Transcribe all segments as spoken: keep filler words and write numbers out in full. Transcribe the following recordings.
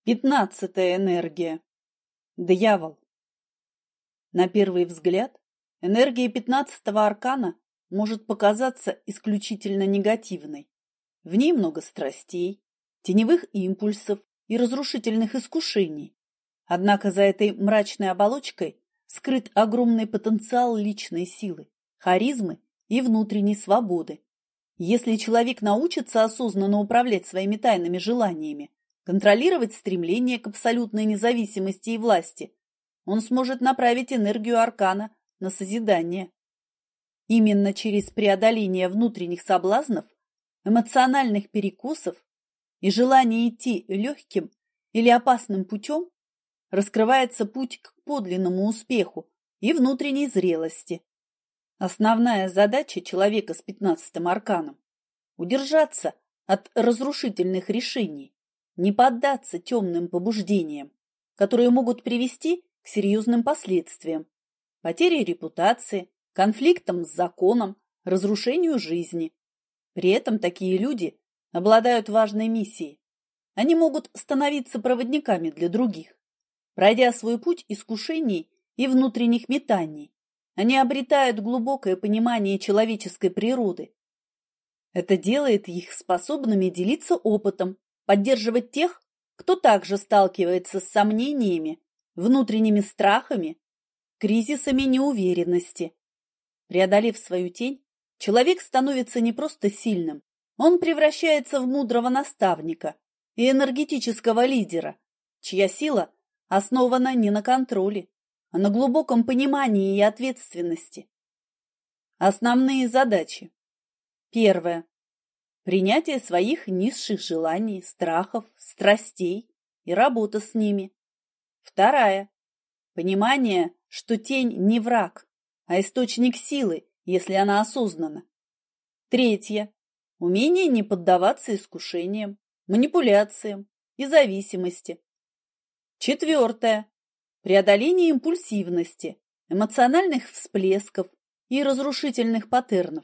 Пятнадцатая энергия. Дьявол. На первый взгляд, энергия пятнадцатого аркана может показаться исключительно негативной. В ней много страстей, теневых импульсов и разрушительных искушений. Однако за этой мрачной оболочкой скрыт огромный потенциал личной силы, харизмы и внутренней свободы. Если человек научится осознанно управлять своими тайными желаниями, контролировать стремление к абсолютной независимости и власти, он сможет направить энергию аркана на созидание. Именно через преодоление внутренних соблазнов, эмоциональных перекосов и желание идти легким или опасным путем раскрывается путь к подлинному успеху и внутренней зрелости. Основная задача человека с пятнадцатым арканом – удержаться от разрушительных решений, не поддаться темным побуждениям, которые могут привести к серьезным последствиям, потере репутации, конфликтам с законом, разрушению жизни. При этом такие люди обладают важной миссией. Они могут становиться проводниками для других. Пройдя свой путь искушений и внутренних метаний, они обретают глубокое понимание человеческой природы. Это делает их способными делиться опытом, поддерживать тех, кто также сталкивается с сомнениями, внутренними страхами, кризисами неуверенности. Преодолев свою тень, человек становится не просто сильным, он превращается в мудрого наставника и энергетического лидера, чья сила основана не на контроле, а на глубоком понимании и ответственности. Основные задачи. Первое. Принятие своих низших желаний, страхов, страстей и работа с ними. Вторая. Понимание, что тень не враг, а источник силы, если она осознанна. Третье. Умение не поддаваться искушениям, манипуляциям и зависимости. Четвертое. Преодоление импульсивности, эмоциональных всплесков и разрушительных паттернов.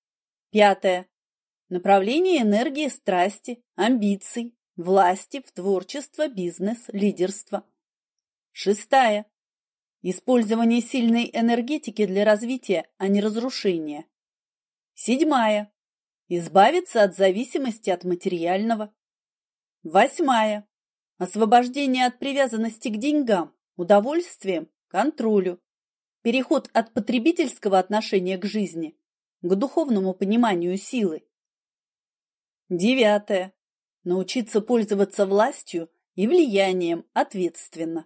Пятое. Направление энергии страсти, амбиций, власти в творчество, бизнес, лидерство. Шестая. Использование сильной энергетики для развития, а не разрушения. Седьмая. Избавиться от зависимости от материального. Восьмая. Освобождение от привязанности к деньгам, удовольствиям, контролю. Переход от потребительского отношения к жизни к духовному пониманию силы. Девятое. Научиться пользоваться властью и влиянием ответственно.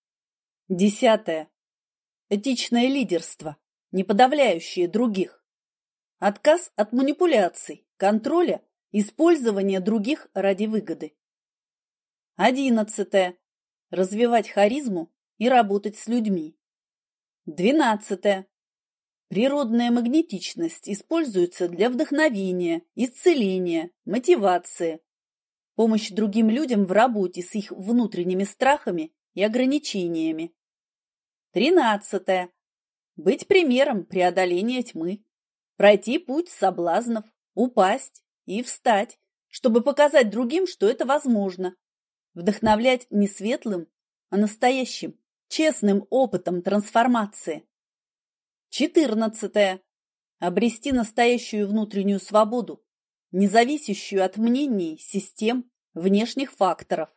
Десятое. Этичное лидерство, не подавляющее других. Отказ от манипуляций, контроля, использования других ради выгоды. Одиннадцатое. Развивать харизму и работать с людьми. Двенадцатое. Природная магнетичность используется для вдохновения, исцеления, мотивации, помощь другим людям в работе с их внутренними страхами и ограничениями. Тринадцатое. Быть примером преодоления тьмы, пройти путь соблазнов, упасть и встать, чтобы показать другим, что это возможно, вдохновлять не светлым, а настоящим, честным опытом трансформации. Четырнадцатое. Обрести настоящую внутреннюю свободу, не зависящую от мнений, систем, внешних факторов.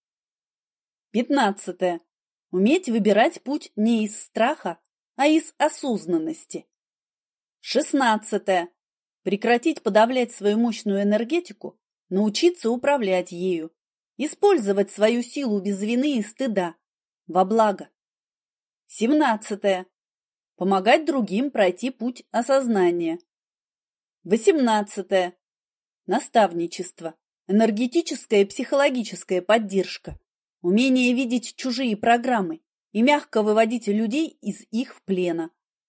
Пятнадцатое. Уметь выбирать путь не из страха, а из осознанности. Шестнадцатое. Прекратить подавлять свою мощную энергетику, научиться управлять ею, использовать свою силу без вины и стыда, во благо. Семнадцатое. Помогать другим пройти путь осознания. Восемнадцатое. Наставничество, энергетическая и психологическая поддержка, умение видеть чужие программы и мягко выводить людей из их плена.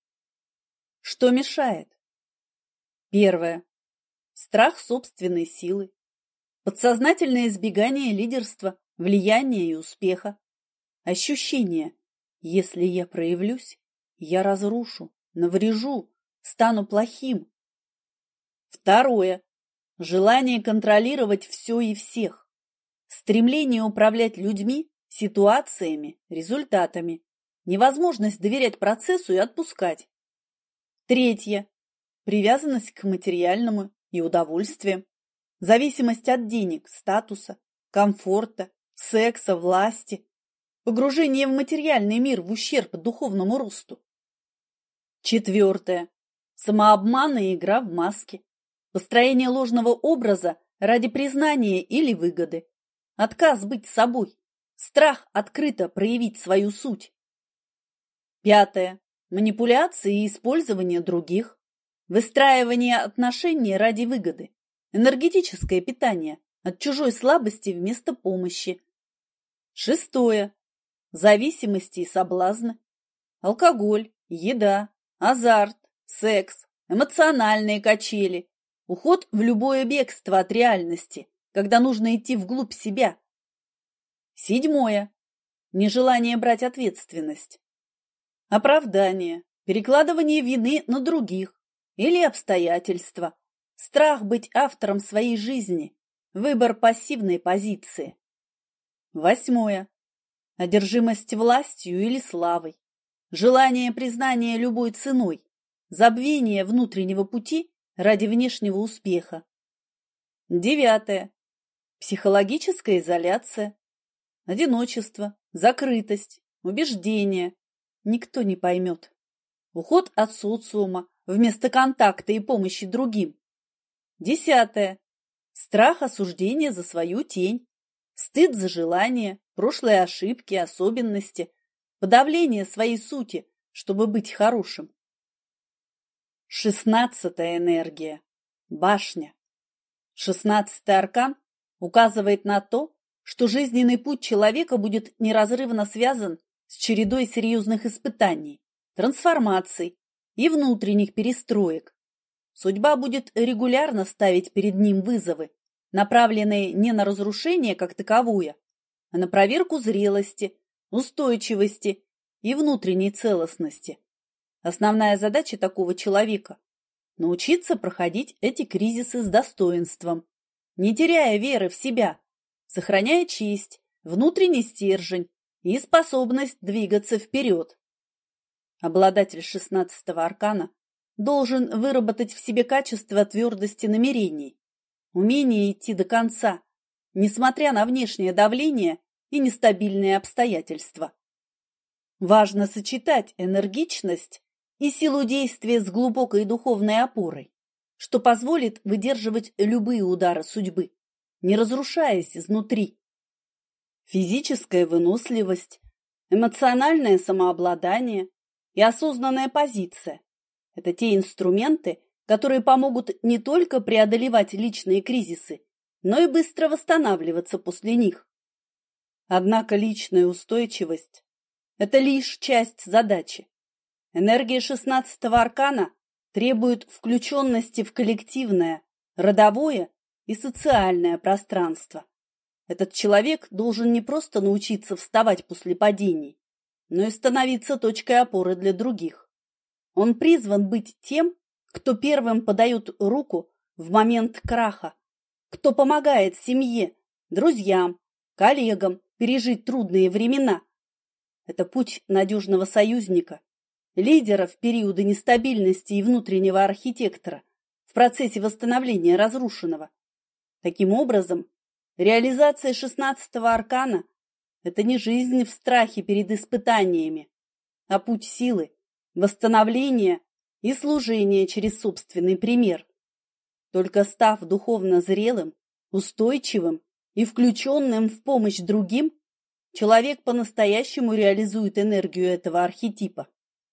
Что мешает? Первое. Страх собственной силы, подсознательное избегание лидерства, влияния и успеха, ощущение, если я проявлюсь, я разрушу, наврежу, стану плохим. Второе. Желание контролировать все и всех. стремление управлять людьми, ситуациями, результатами, невозможность доверять процессу и отпускать. Третье. Привязанность к материальному и удовольствиям, зависимость от денег, статуса, комфорта, секса, власти, погружение в материальный мир в ущерб духовному росту. Четвертое. Самообман и игра в маски, построение ложного образа ради признания или выгоды, отказ быть собой, страх открыто проявить свою суть. Пятое. Манипуляции и использование других, выстраивание отношений ради выгоды, энергетическое питание от чужой слабости вместо помощи. Шестое. Зависимости и соблазны, алкоголь, еда, азарт, секс, эмоциональные качели, уход в любое бегство от реальности, когда нужно идти вглубь себя. Седьмое. Нежелание брать ответственность. Оправдание, перекладывание вины на других или обстоятельства, страх быть автором своей жизни, выбор пассивной позиции. Восьмое. Одержимость властью или славой, желание признания любой ценой, забвение внутреннего пути ради внешнего успеха. Девятое. Психологическая изоляция, одиночество, закрытость, убеждение. Никто не поймет. Уход от социума вместо контакта и помощи другим. Десятое. Страх осуждения за свою тень, стыд за желания, прошлые ошибки, особенности, подавление своей сути, чтобы быть хорошим. Шестнадцатая энергия. Башня. Шестнадцатый аркан указывает на то, что жизненный путь человека будет неразрывно связан с чередой серьезных испытаний, трансформаций и внутренних перестроек. Судьба будет регулярно ставить перед ним вызовы, направленные не на разрушение как таковое, а на проверку зрелости, устойчивости и внутренней целостности. Основная задача такого человека – научиться проходить эти кризисы с достоинством, не теряя веры в себя, сохраняя честь, внутренний стержень и способность двигаться вперед. Обладатель шестнадцатого аркана должен выработать в себе качество твердости намерений, умение идти до конца, несмотря на внешнее давление и нестабильные обстоятельства. Важно сочетать энергичность и силу действия с глубокой духовной опорой, что позволит выдерживать любые удары судьбы, не разрушаясь изнутри. Физическая выносливость, эмоциональное самообладание и осознанная позиция – это те инструменты, которые помогут не только преодолевать личные кризисы, но и быстро восстанавливаться после них. Однако личная устойчивость – это лишь часть задачи. Энергия шестнадцатого аркана требует включенности в коллективное, родовое и социальное пространство. Этот человек должен не просто научиться вставать после падений, но и становиться точкой опоры для других. Он призван быть тем, кто первым подает руку в момент краха, кто помогает семье, друзьям, коллегам пережить трудные времена. Это путь надежного союзника, лидера в периоды нестабильности и внутреннего архитектора в процессе восстановления разрушенного. Таким образом, реализация шестнадцатого аркана – это не жизнь в страхе перед испытаниями, а путь силы, восстановления и служения через собственный пример. Только став духовно зрелым, устойчивым и включенным в помощь другим, человек по-настоящему реализует энергию этого архетипа.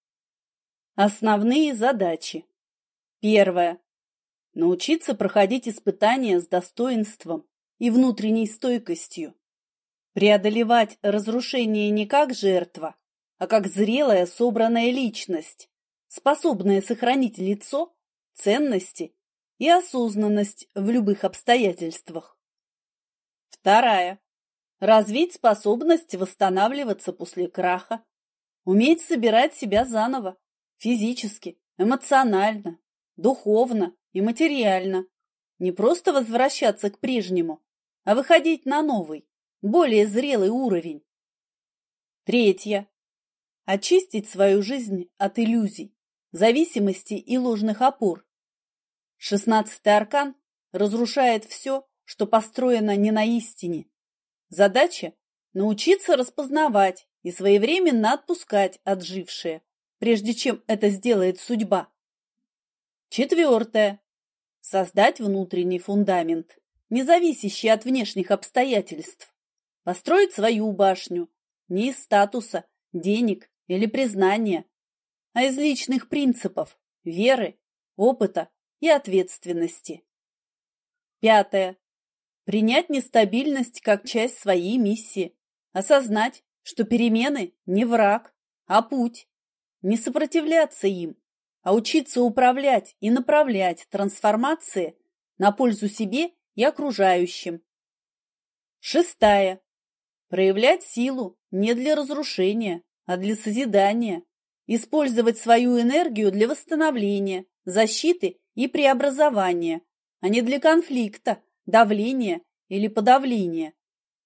Основные задачи. Первое. Научиться проходить испытания с достоинством и внутренней стойкостью. Преодолевать разрушение не как жертва, а как зрелая собранная личность, способная сохранить лицо, ценности и осознанность в любых обстоятельствах. Вторая. Развить способность восстанавливаться после краха, уметь собирать себя заново, физически, эмоционально, духовно и материально, не просто возвращаться к прежнему, а выходить на новый, более зрелый уровень. Третье. Очистить свою жизнь от иллюзий, зависимости и ложных опор. Шестнадцатый аркан разрушает все, что построено не на истине. Задача – научиться распознавать и своевременно отпускать отжившее, прежде чем это сделает судьба. Четвертое. Создать внутренний фундамент, не зависящий от внешних обстоятельств. Построить свою башню не из статуса, денег или признания, а из личных принципов, веры, опыта и ответственности. Пятое. Принять нестабильность как часть своей миссии. Осознать, что перемены не враг, а путь. Не сопротивляться им, а учиться управлять и направлять трансформации на пользу себе и окружающим. Шестая. Проявлять силу не для разрушения, а для созидания. Использовать свою энергию для восстановления, защиты и преобразования, а не для конфликта, давления или подавления.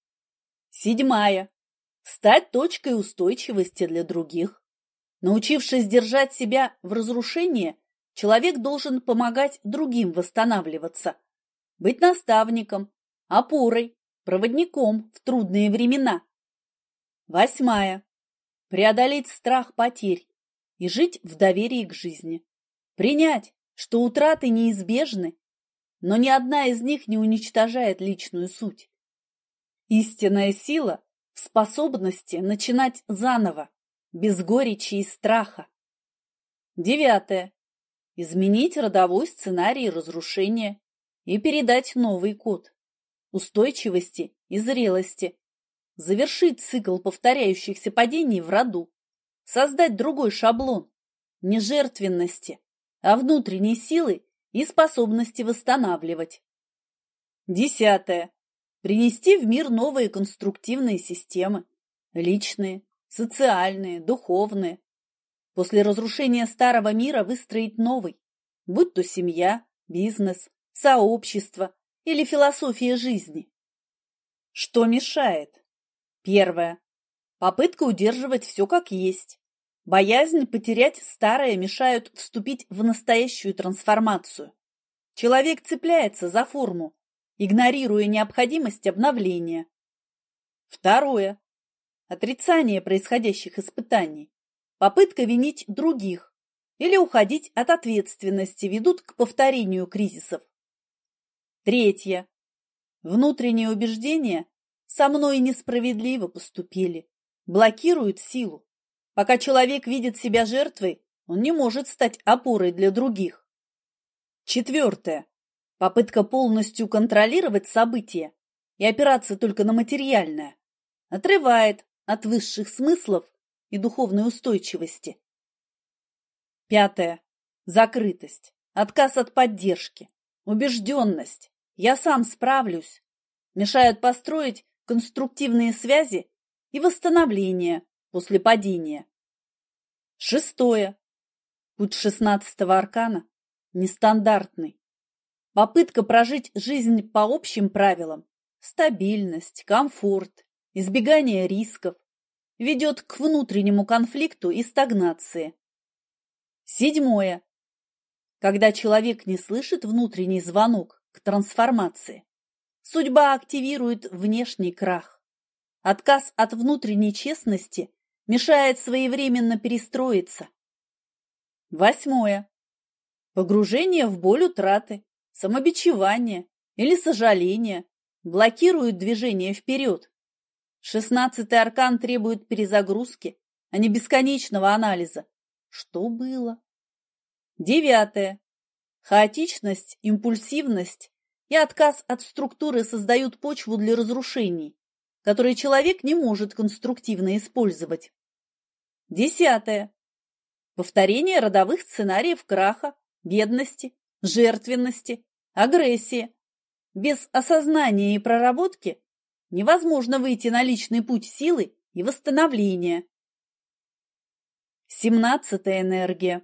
Седьмая. Стать точкой устойчивости для других. Научившись держать себя в разрушении, человек должен помогать другим восстанавливаться, быть наставником, опорой, проводником в трудные времена. Восьмая. Преодолеть страх потерь и жить в доверии к жизни. Принять, что утраты неизбежны, но ни одна из них не уничтожает личную суть. Истинная сила в способности начинать заново, без горечи и страха. Девятое. Изменить родовой сценарий разрушения и передать новый код устойчивости и зрелости. Завершить цикл повторяющихся падений в роду. Создать другой шаблон не жертвенности, а внутренней силы и способности восстанавливать. Десятое. Принести в мир новые конструктивные системы, личные, социальные, духовные. После разрушения старого мира выстроить новый, будь то семья, бизнес, сообщество или философия жизни. Что мешает? Первое. Попытка удерживать все как есть. Боязнь потерять старое мешают вступить в настоящую трансформацию. Человек цепляется за форму, игнорируя необходимость обновления. Второе. Отрицание происходящих испытаний. Попытка винить других или уходить от ответственности ведут к повторению кризисов. Третье. Внутреннее убеждение «со мной несправедливо поступили» блокирует силу. Пока человек видит себя жертвой, он не может стать опорой для других. Четвертое. Попытка полностью контролировать события и опираться только на материальное отрывает от высших смыслов и духовной устойчивости. Пятое. Закрытость, отказ от поддержки, убежденность «я сам справлюсь» мешают построить конструктивные связи и восстановление после падения. Шестое. Путь шестнадцатого аркана нестандартный. Попытка прожить жизнь по общим правилам, стабильность, комфорт, избегание рисков ведет к внутреннему конфликту и стагнации. Седьмое. Когда человек не слышит внутренний звонок к трансформации, судьба активирует внешний крах. Отказ от внутренней честности мешает своевременно перестроиться. Восьмое. Погружение в боль утраты, самобичевание или сожаление блокирует движение вперед. Шестнадцатый аркан требует перезагрузки, а не бесконечного анализа. Что было? Девятое. Хаотичность, импульсивность и отказ от структуры создают почву для разрушений, которые человек не может конструктивно использовать. Десятое. Повторение родовых сценариев краха, бедности, жертвенности, агрессии. Без осознания и проработки невозможно выйти на личный путь силы и восстановления. Семнадцатая энергия.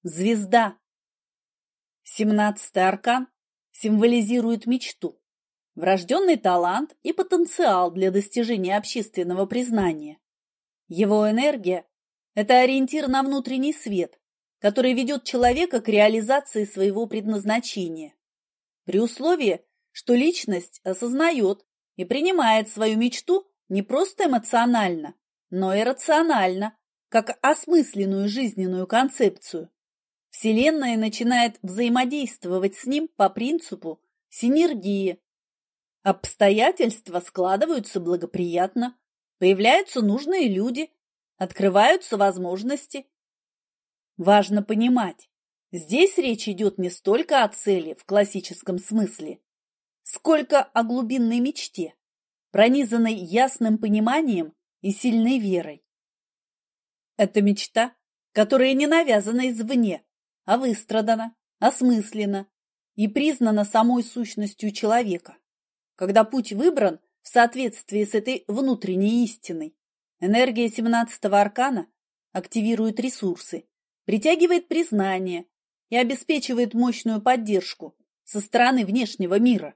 Звезда. Семнадцатый аркан символизирует мечту, врожденный талант и потенциал для достижения общественного признания. Его энергия – это ориентир на внутренний свет, который ведет человека к реализации своего предназначения. При условии, что личность осознает и принимает свою мечту не просто эмоционально, но и рационально, как осмысленную жизненную концепцию. Вселенная начинает взаимодействовать с ним по принципу синергии. Обстоятельства складываются благоприятно, появляются нужные люди, открываются возможности. Важно понимать, здесь речь идет не столько о цели в классическом смысле, сколько о глубинной мечте, пронизанной ясным пониманием и сильной верой. Это мечта, которая не навязана извне, а выстрадана, осмыслена и признана самой сущностью человека. Когда путь выбран в соответствии с этой внутренней истиной, энергия семнадцатого аркана активирует ресурсы, притягивает признание и обеспечивает мощную поддержку со стороны внешнего мира.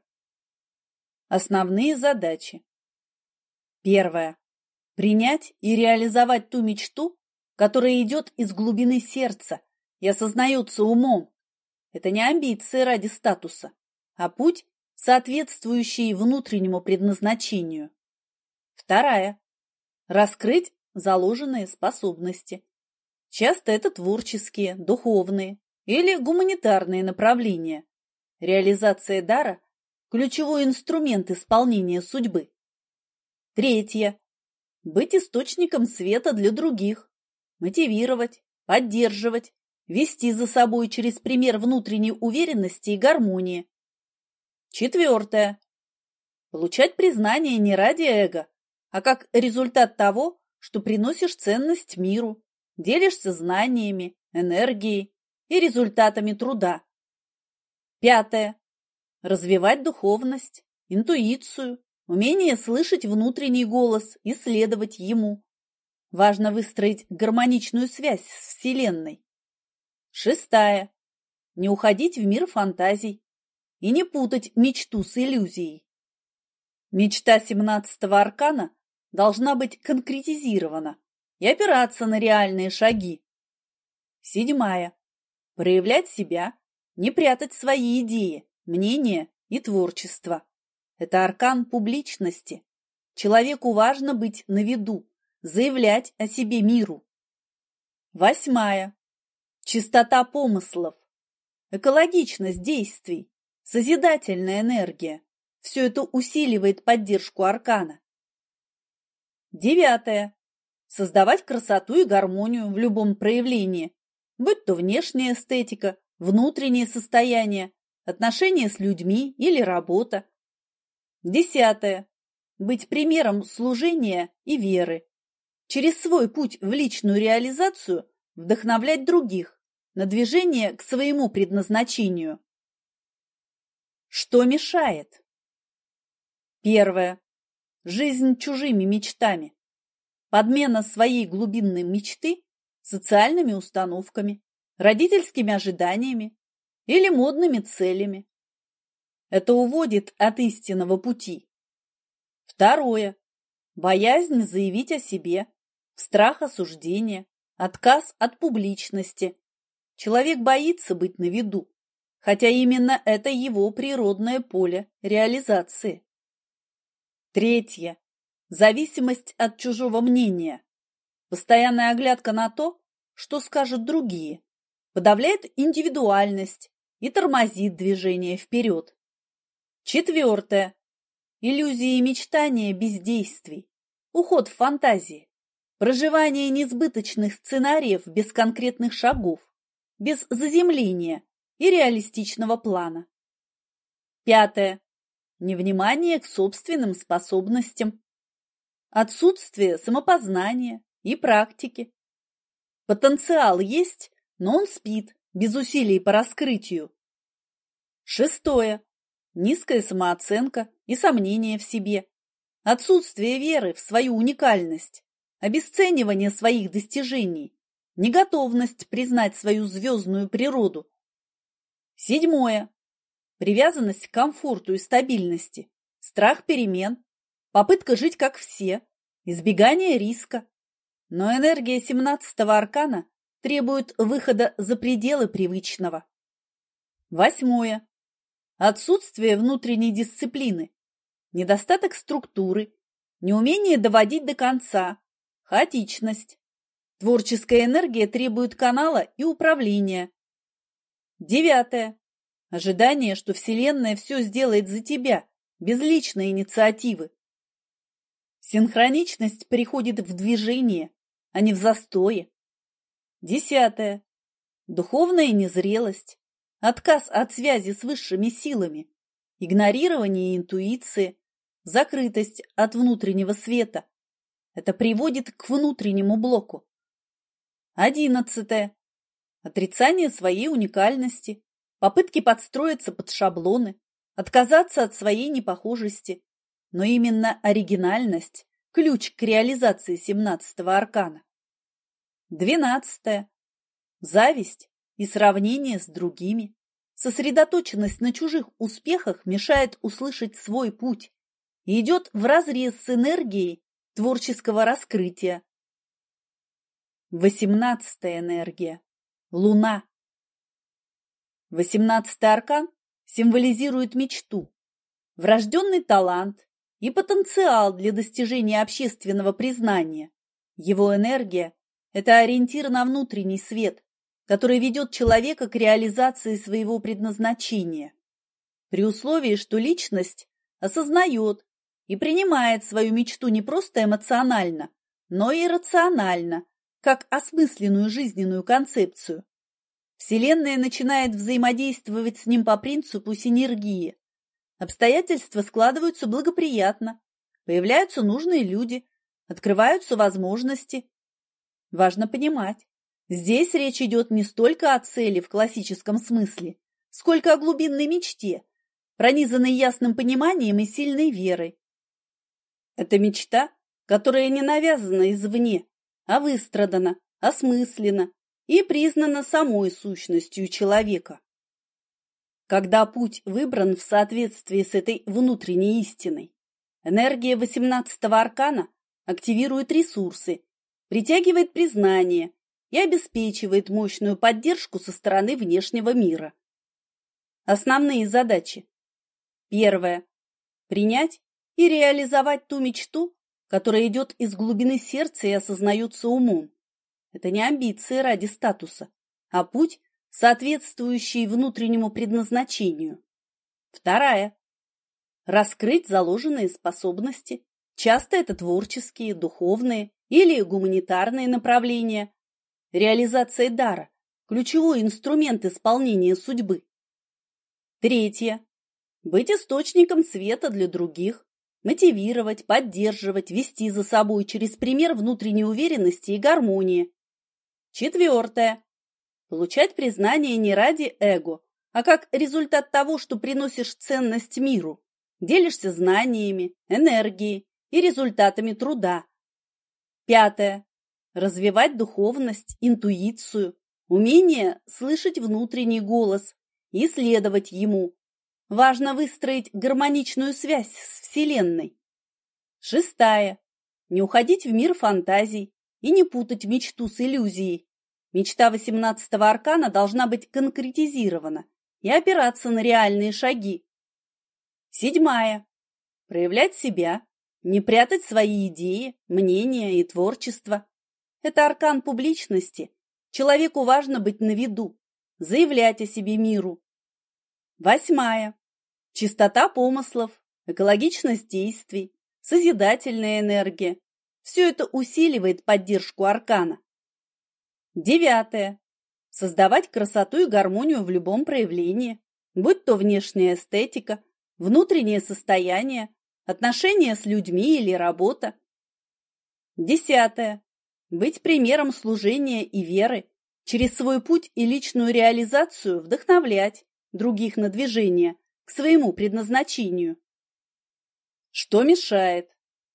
Основные задачи. Первое. Принять и реализовать ту мечту, которая идет из глубины сердца и осознается умом. Это не амбиции ради статуса, а путь, соответствующий внутреннему предназначению. Вторая. Раскрыть заложенные способности. Часто это творческие, духовные или гуманитарные направления. Реализация дара – ключевой инструмент исполнения судьбы. Третье. Быть источником света для других. Мотивировать, поддерживать, вести за собой через пример внутренней уверенности и гармонии. Четвертое. Получать признание не ради эго, а как результат того, что приносишь ценность миру, делишься знаниями, энергией и результатами труда. Пятое. Развивать духовность, интуицию, умение слышать внутренний голос и следовать ему. Важно выстроить гармоничную связь с Вселенной. Шестая. Не уходить в мир фантазий и не путать мечту с иллюзией. Мечта семнадцатого аркана должна быть конкретизирована и опираться на реальные шаги. Седьмая. Проявлять себя, не прятать свои идеи, мнения и творчество. Это аркан публичности. Человеку важно быть на виду, заявлять о себе миру. Восьмая. Чистота помыслов, экологичность действий, созидательная энергия. Все это усиливает поддержку аркана. Девятое. Создавать красоту и гармонию в любом проявлении, будь то внешняя эстетика, внутреннее состояние, отношения с людьми или работа. Десятое. Быть примером служения и веры. Через свой путь в личную реализацию вдохновлять других на движение к своему предназначению. Что мешает? Первое. Жизнь чужими мечтами. Подмена своей глубинной мечты социальными установками, родительскими ожиданиями или модными целями. Это уводит от истинного пути. Второе. Боязнь заявить о себе, страх осуждения, отказ от публичности. Человек боится быть на виду, хотя именно это его природное поле реализации. Третье. Зависимость от чужого мнения. Постоянная оглядка на то, что скажут другие, подавляет индивидуальность и тормозит движение вперед. Четвертое. Иллюзии и мечтания без действий, уход в фантазии, проживание несбыточных сценариев без конкретных шагов, без заземления и реалистичного плана. Пятое. Невнимание к собственным способностям, отсутствие самопознания и практики. Потенциал есть, но он спит, без усилий по раскрытию. Шестое. Низкая самооценка и сомнения в себе, отсутствие веры в свою уникальность, обесценивание своих достижений, неготовность признать свою звездную природу. Седьмое. Привязанность к комфорту и стабильности, страх перемен, попытка жить как все, избегание риска. Но энергия семнадцатого аркана требует выхода за пределы привычного. Восьмое. Отсутствие внутренней дисциплины, недостаток структуры, неумение доводить до конца, хаотичность. Творческая энергия требует канала и управления. Девятое. Ожидание, что Вселенная все сделает за тебя, без личной инициативы. Синхроничность приходит в движение, а не в застое. Десятое. Духовная незрелость, отказ от связи с высшими силами, игнорирование интуиции, закрытость от внутреннего света. Это приводит к внутреннему блоку. Одиннадцатое. Отрицание своей уникальности, попытки подстроиться под шаблоны, отказаться от своей непохожести. Но именно оригинальность – ключ к реализации семнадцатого аркана. Двенадцатое. Зависть и сравнение с другими. Сосредоточенность на чужих успехах мешает услышать свой путь и идет вразрез с энергией творческого раскрытия. Восемнадцатая энергия. Луна. Восемнадцатый аркан символизирует мечту, врожденный талант и потенциал для достижения общественного признания. Его энергия – это ориентир на внутренний свет, который ведет человека к реализации своего предназначения, при условии, что личность осознает и принимает свою мечту не просто эмоционально, но и рационально, как осмысленную жизненную концепцию. Вселенная начинает взаимодействовать с ним по принципу синергии. Обстоятельства складываются благоприятно, появляются нужные люди, открываются возможности. Важно понимать, здесь речь идет не столько о цели в классическом смысле, сколько о глубинной мечте, пронизанной ясным пониманием и сильной верой. Это мечта, которая не навязана извне, а выстрадана, осмыслена и признана самой сущностью человека. Когда путь выбран в соответствии с этой внутренней истиной, энергия восемнадцатого аркана активирует ресурсы, притягивает признание и обеспечивает мощную поддержку со стороны внешнего мира. Основные задачи. Первое. Принять и реализовать ту мечту, которая идет из глубины сердца и осознается умом. Это не амбиции ради статуса, а путь, соответствующий внутреннему предназначению. Вторая. Раскрыть заложенные способности. Часто это творческие, духовные или гуманитарные направления. Реализация дара – ключевой инструмент исполнения судьбы. Третье. Быть источником света для других. Мотивировать, поддерживать, вести за собой через пример внутренней уверенности и гармонии. Четвертое. Получать признание не ради эго, а как результат того, что приносишь ценность миру, делишься знаниями, энергией и результатами труда. Пятое. Развивать духовность, интуицию, умение слышать внутренний голос и следовать ему. Важно выстроить гармоничную связь с Вселенной. Шестая. Не уходить в мир фантазий и не путать мечту с иллюзией. Мечта восемнадцатого аркана должна быть конкретизирована и опираться на реальные шаги. Седьмая. Проявлять себя, не прятать свои идеи, мнения и творчество. Это аркан публичности. Человеку важно быть на виду, заявлять о себе миру. Восьмая. Чистота помыслов, экологичность действий, созидательная энергия. Все это усиливает поддержку аркана. Девятое. Создавать красоту и гармонию в любом проявлении, будь то внешняя эстетика, внутреннее состояние, отношения с людьми или работа. Десятое. Быть примером служения и веры, через свой путь и личную реализацию вдохновлять других на движение к своему предназначению. Что мешает?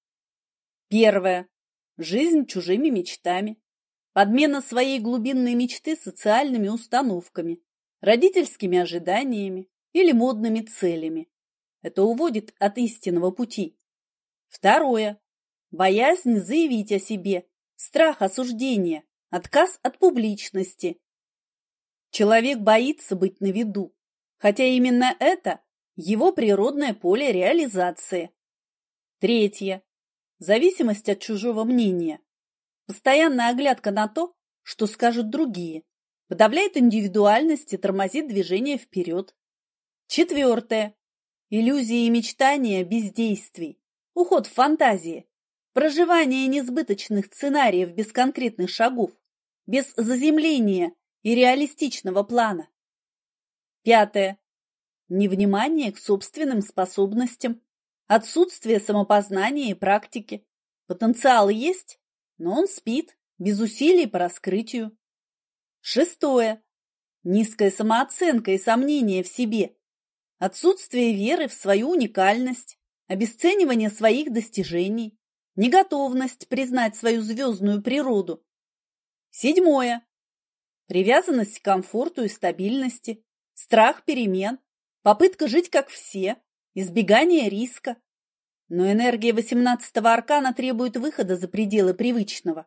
Первое. Жизнь чужими мечтами. Подмена своей глубинной мечты социальными установками, родительскими ожиданиями или модными целями. Это уводит от истинного пути. Второе. Боязнь заявить о себе, страх осуждения, отказ от публичности. Человек боится быть на виду, хотя именно это его природное поле реализации. Третье. Зависимость от чужого мнения. Постоянная оглядка на то, что скажут другие, подавляет индивидуальность и тормозит движение вперед. Четвертое. Иллюзии и мечтания без действий, уход в фантазии, проживание несбыточных сценариев без конкретных шагов, без заземления и реалистичного плана. Пятое. Невнимание к собственным способностям, отсутствие самопознания и практики. Потенциал есть, но он спит, без усилий по раскрытию. Шестое. Низкая самооценка и сомнение в себе, отсутствие веры в свою уникальность, обесценивание своих достижений, неготовность признать свою звездную природу. Седьмое. Привязанность к комфорту и стабильности, страх перемен, попытка жить как все, избегание риска. Но энергия восемнадцатого аркана требует выхода за пределы привычного.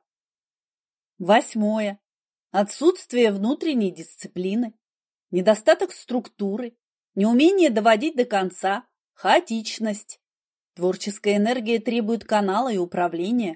Восьмое. Отсутствие внутренней дисциплины, недостаток структуры, неумение доводить до конца, хаотичность. Творческая энергия требует канала и управления.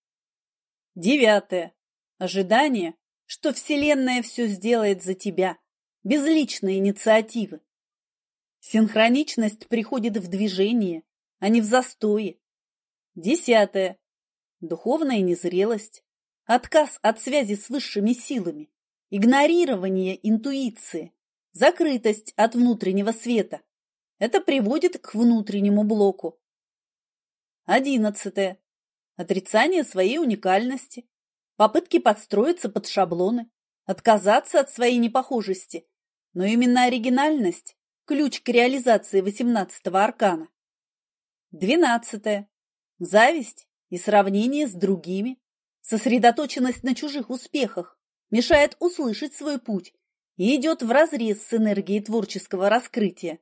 Девятое. Ожидание, что Вселенная все сделает за тебя, без личной инициативы. Синхроничность приходит в движение, а не в застое. Десятое. Духовная незрелость, отказ от связи с высшими силами, игнорирование интуиции, закрытость от внутреннего света. Это приводит к внутреннему блоку. Одиннадцатое. Отрицание своей уникальности, попытки подстроиться под шаблоны, отказаться от своей непохожести. Но именно оригинальность – ключ к реализации восемнадцатого аркана. Двенадцатое. Зависть и сравнение с другими, сосредоточенность на чужих успехах мешает услышать свой путь и идет вразрез с энергией творческого раскрытия.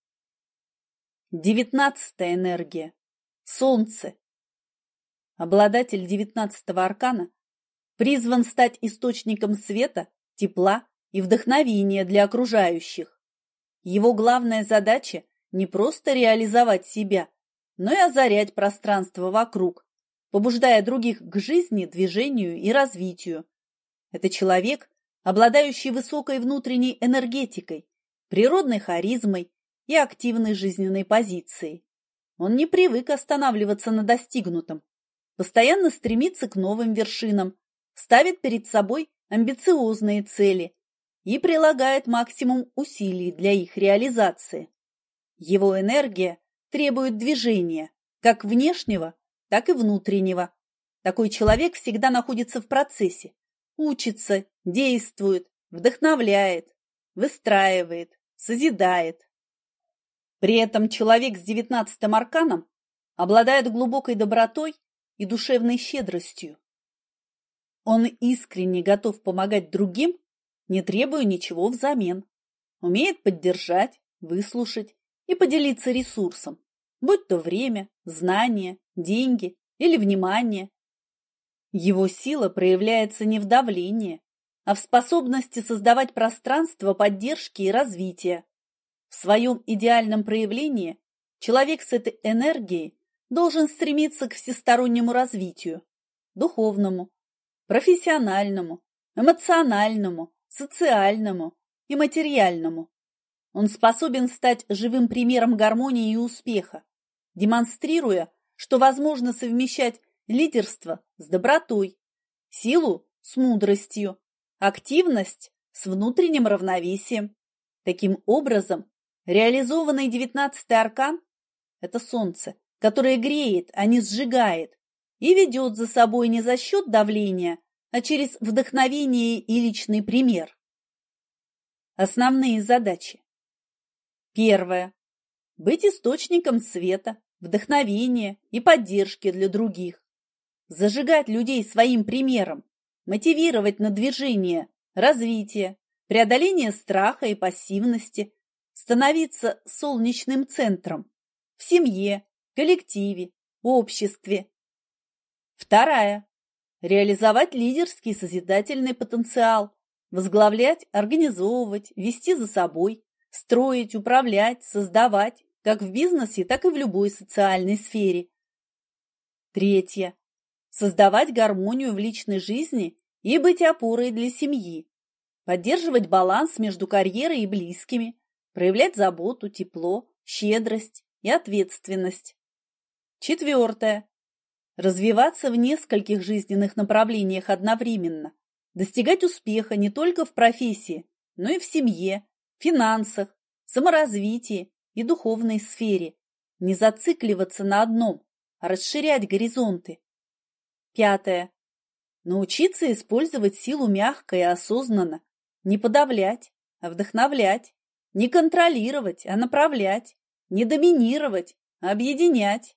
Девятнадцатая энергия. Солнце. Обладатель девятнадцатого аркана призван стать источником света, тепла и вдохновения для окружающих. Его главная задача не просто реализовать себя, но и озарять пространство вокруг, побуждая других к жизни, движению и развитию. Это человек, обладающий высокой внутренней энергетикой, природной харизмой и активной жизненной позицией. Он не привык останавливаться на достигнутом, постоянно стремится к новым вершинам, ставит перед собой амбициозные цели и прилагает максимум усилий для их реализации. Его энергия требует движения, как внешнего, так и внутреннего. Такой человек всегда находится в процессе, учится, действует, вдохновляет, выстраивает, созидает. При этом человек с девятнадцатым арканом обладает глубокой добротой и душевной щедростью. Он искренне готов помогать другим, не требуя ничего взамен. Умеет поддержать, выслушать и поделиться ресурсом, будь то время, знания, деньги или внимание. Его сила проявляется не в давлении, а в способности создавать пространство поддержки и развития. В своем идеальном проявлении человек с этой энергией должен стремиться к всестороннему развитию, духовному, профессиональному, эмоциональному, социальному и материальному. Он способен стать живым примером гармонии и успеха, демонстрируя, что возможно совмещать лидерство с добротой, силу с мудростью, активность с внутренним равновесием. Таким образом, реализованный девятнадцатый аркан – это солнце, которое греет, а не сжигает, и ведет за собой не за счет давления, а через вдохновение и личный пример. Основные задачи. Первое. Быть источником света, вдохновения и поддержки для других. Зажигать людей своим примером, мотивировать на движение, развитие, преодоление страха и пассивности, становиться солнечным центром, в семье, коллективе, обществе. Вторая. Реализовать лидерский созидательный потенциал, возглавлять, организовывать, вести за собой, строить, управлять, создавать, как в бизнесе, так и в любой социальной сфере. Третье. Создавать гармонию в личной жизни и быть опорой для семьи, поддерживать баланс между карьерой и близкими, проявлять заботу, тепло, щедрость и ответственность. Четвертое. Развиваться в нескольких жизненных направлениях одновременно, достигать успеха не только в профессии, но и в семье, финансах, саморазвитии и духовной сфере, не зацикливаться на одном, а расширять горизонты. Пятое. Научиться использовать силу мягко и осознанно, не подавлять, а вдохновлять, не контролировать, а направлять, не доминировать, а объединять.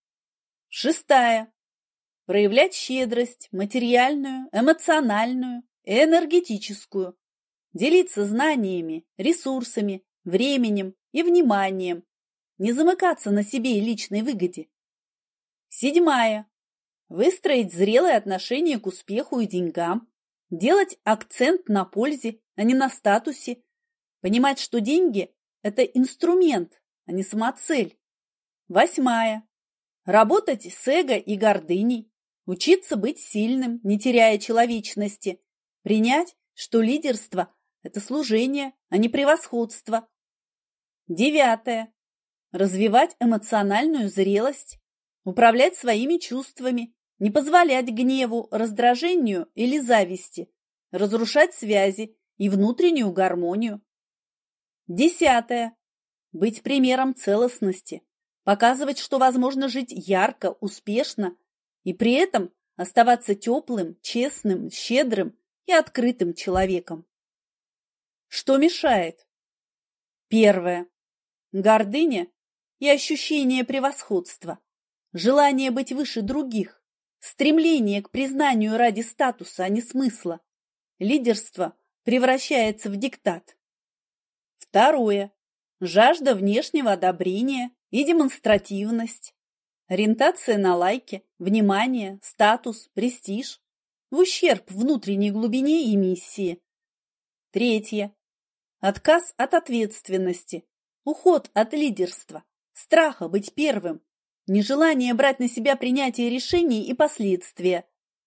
Шестая. Проявлять щедрость материальную, эмоциональную и энергетическую, делиться знаниями, ресурсами, временем и вниманием, не замыкаться на себе и личной выгоде. Седьмая. Выстроить зрелые отношения к успеху и деньгам, делать акцент на пользе, а не на статусе, понимать, что деньги – это инструмент, а не самоцель. Восьмая. Работать с эго и гордыней, учиться быть сильным, не теряя человечности, принять, что лидерство – это служение, а не превосходство. Девятое. Развивать эмоциональную зрелость, управлять своими чувствами, не позволять гневу, раздражению или зависти, разрушать связи и внутреннюю гармонию. Десятое. Быть примером целостности, показывать, что возможно жить ярко, успешно и при этом оставаться теплым, честным, щедрым и открытым человеком. Что мешает? Первое. Гордыня и ощущение превосходства, желание быть выше других, стремление к признанию ради статуса, а не смысла. Лидерство превращается в диктат. Второе. Жажда внешнего одобрения и демонстративность. Ориентация на лайки, внимание, статус, престиж. В ущерб внутренней глубине и миссии. Третье. Отказ от ответственности. Уход от лидерства. Страха быть первым. Нежелание брать на себя принятие решений и последствия.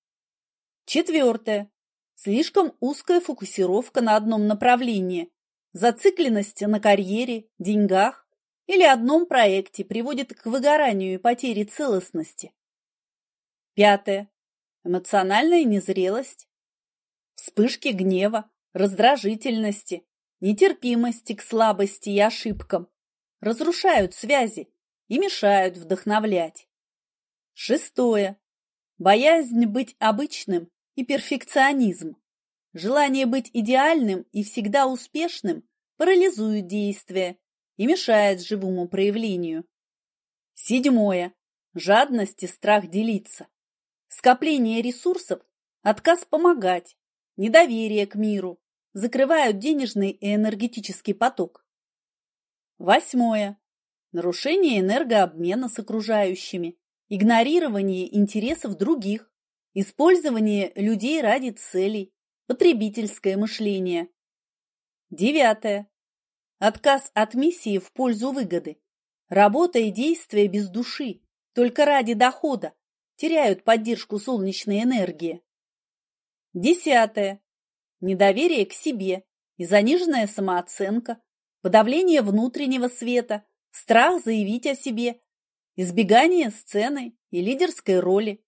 Четвертое. Слишком узкая фокусировка на одном направлении. Зацикленность на карьере, деньгах или одном проекте приводит к выгоранию и потере целостности. Пятое. Эмоциональная незрелость. Вспышки гнева, раздражительности, нетерпимости к слабости и ошибкам разрушают связи и мешают вдохновлять. Шестое. Боязнь быть обычным и перфекционизм. Желание быть идеальным и всегда успешным парализует действия и мешает живому проявлению. Седьмое. Жадность и страх делиться. Скопление ресурсов, отказ помогать, недоверие к миру закрывают денежный и энергетический поток. Восьмое. Нарушение энергообмена с окружающими, игнорирование интересов других, использование людей ради целей, потребительское мышление. Девятое. Отказ от миссии в пользу выгоды. Работа и действия без души, только ради дохода, теряют поддержку солнечной энергии. Десятое. Недоверие к себе и заниженная самооценка, подавление внутреннего света, страх заявить о себе, избегание сцены и лидерской роли.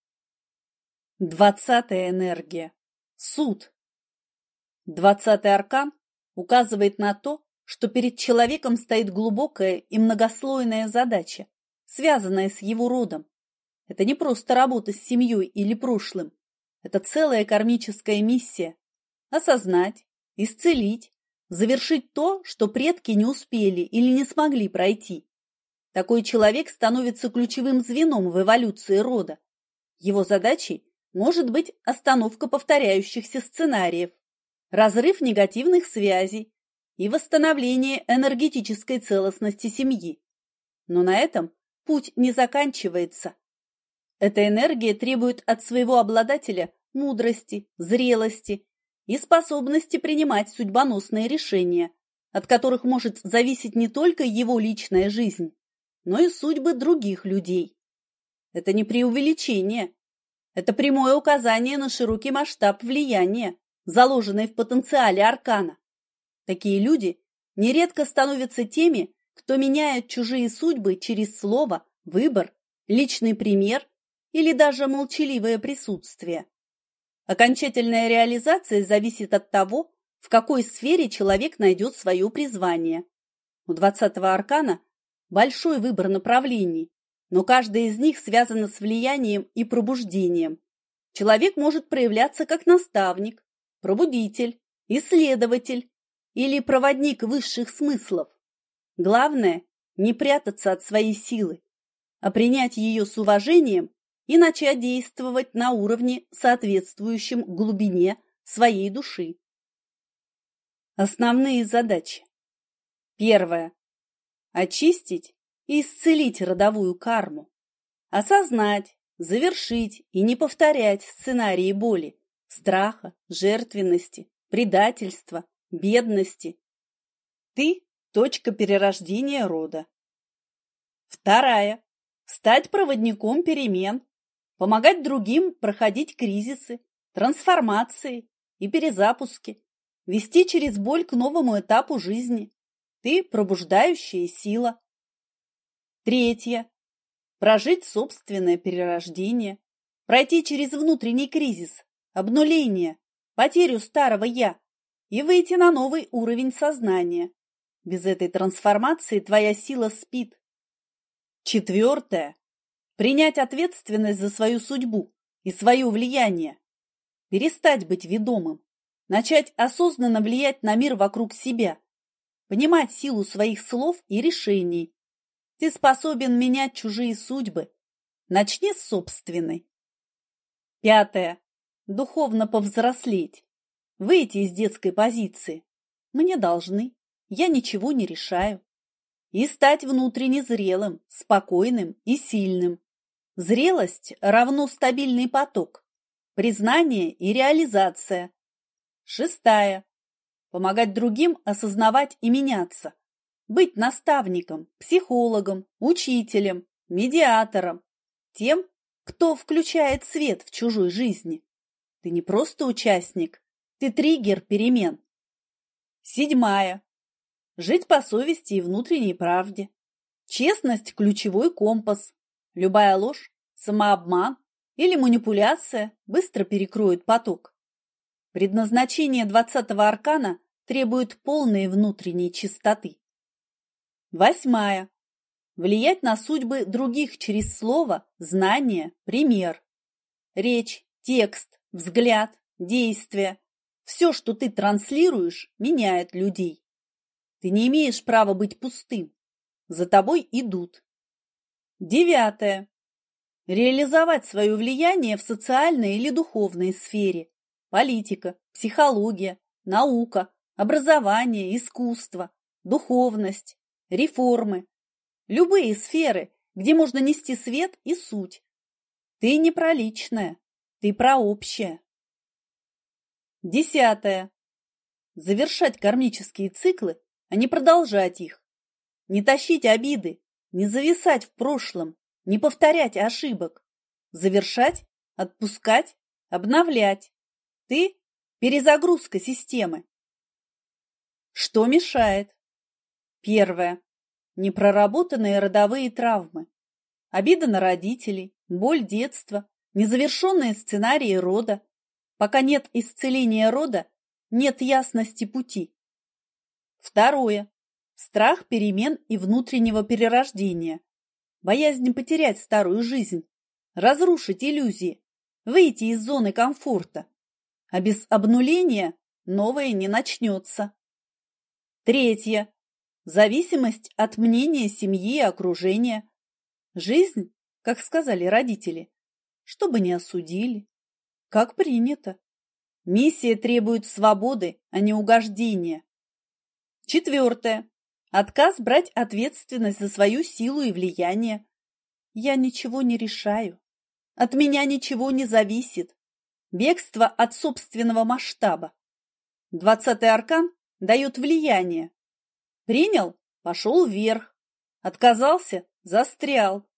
Двадцатая энергия. Суд. Двадцатый аркан указывает на то, что перед человеком стоит глубокая и многослойная задача, связанная с его родом. Это не просто работа с семьей или прошлым. Это целая кармическая миссия – осознать, исцелить, завершить то, что предки не успели или не смогли пройти. Такой человек становится ключевым звеном в эволюции рода. Его задачей может быть остановка повторяющихся сценариев, разрыв негативных связей и восстановление энергетической целостности семьи. Но на этом путь не заканчивается. Эта энергия требует от своего обладателя мудрости, зрелости и способности принимать судьбоносные решения, от которых может зависеть не только его личная жизнь, но и судьбы других людей. Это не преувеличение. Это прямое указание на широкий масштаб влияния, заложенный в потенциале аркана. Такие люди нередко становятся теми, кто меняет чужие судьбы через слово, выбор, личный пример или даже молчаливое присутствие. Окончательная реализация зависит от того, в какой сфере человек найдет свое призвание. У двадцатого аркана большой выбор направлений, но каждая из них связана с влиянием и пробуждением. Человек может проявляться как наставник, пробудитель, исследователь или проводник высших смыслов. Главное – не прятаться от своей силы, а принять ее с уважением и начать действовать на уровне, соответствующем глубине своей души. Основные задачи. Первое. Очистить и исцелить родовую карму. Осознать, завершить и не повторять сценарии боли, страха, жертвенности, предательства, бедности. Ты – точка перерождения рода. Вторая. Стать проводником перемен, помогать другим проходить кризисы, трансформации и перезапуски, вести через боль к новому этапу жизни. Ты – пробуждающая сила. Третье. Прожить собственное перерождение, пройти через внутренний кризис, обнуление, потерю старого «я» и выйти на новый уровень сознания. Без этой трансформации твоя сила спит. Четвертое. Принять ответственность за свою судьбу и свое влияние. Перестать быть ведомым, начать осознанно влиять на мир вокруг себя, понимать силу своих слов и решений. Ты способен менять чужие судьбы. Начни с собственной. Пятое. Духовно повзрослеть. Выйти из детской позиции. Мне должны. Я ничего не решаю. И стать внутренне зрелым, спокойным и сильным. Зрелость равно стабильный поток. Признание и реализация. Шестая. Помогать другим осознавать и меняться. Быть наставником, психологом, учителем, медиатором, тем, кто включает свет в чужой жизни. Ты не просто участник, ты триггер перемен. Седьмая. Жить по совести и внутренней правде. Честность – ключевой компас. Любая ложь, самообман или манипуляция быстро перекроют поток. Предназначение двадцатого аркана требует полной внутренней чистоты. Восьмая. Влиять на судьбы других через слово, знание, пример. Речь, текст, взгляд, действие. Все, что ты транслируешь, меняет людей. Ты не имеешь права быть пустым. За тобой идут. Девятое. Реализовать свое влияние в социальной или духовной сфере. Политика, психология, наука, образование, искусство, духовность, реформы. Любые сферы, где можно нести свет и суть. Ты не про личное, ты про общее. Десятое. Завершать кармические циклы, а не продолжать их. Не тащить обиды, не зависать в прошлом, не повторять ошибок. Завершать, отпускать, обновлять. Ты – перезагрузка системы. Что мешает? Первое. Непроработанные родовые травмы. Обида на родителей, боль детства, незавершенные сценарии рода. Пока нет исцеления рода, нет ясности пути. Второе. Страх перемен и внутреннего перерождения. Боязнь потерять старую жизнь, разрушить иллюзии, выйти из зоны комфорта. А без обнуления новое не начнется. Третье. Зависимость от мнения семьи и окружения. Жизнь, как сказали родители, чтобы не осудили. Как принято. Миссия требует свободы, а не угождения. Четвертое. Отказ брать ответственность за свою силу и влияние. Я ничего не решаю. От меня ничего не зависит. Бегство от собственного масштаба. Двадцатый аркан дает влияние. Принял – пошел вверх. Отказался – застрял.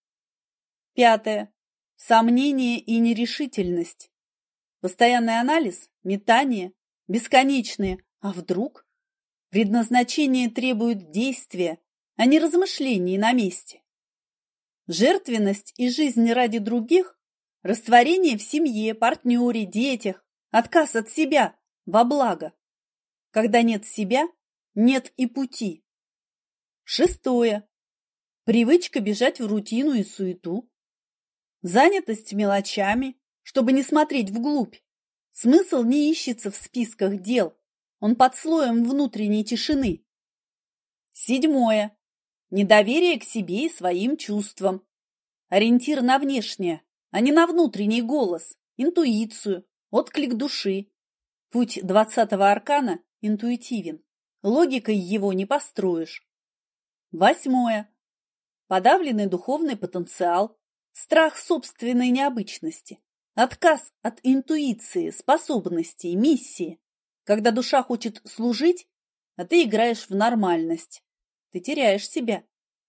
Пятое. Сомнение и нерешительность. Постоянный анализ, метание, бесконечные «а вдруг?». Предназначение требует действия, а не размышлений на месте. Жертвенность и жизнь ради других, растворение в семье, партнере, детях, отказ от себя во благо. Когда нет себя, нет и пути. Шестое. Привычка бежать в рутину и суету. Занятость мелочами, чтобы не смотреть вглубь. Смысл не ищется в списках дел, он под слоем внутренней тишины. Седьмое. Недоверие к себе и своим чувствам. Ориентир на внешнее, а не на внутренний голос, интуицию, отклик души. Путь двадцатого аркана интуитивен, логикой его не построишь. Восьмое. Подавленный духовный потенциал, страх собственной необычности, отказ от интуиции, способностей, миссии. Когда душа хочет служить, а ты играешь в нормальность, ты теряешь себя.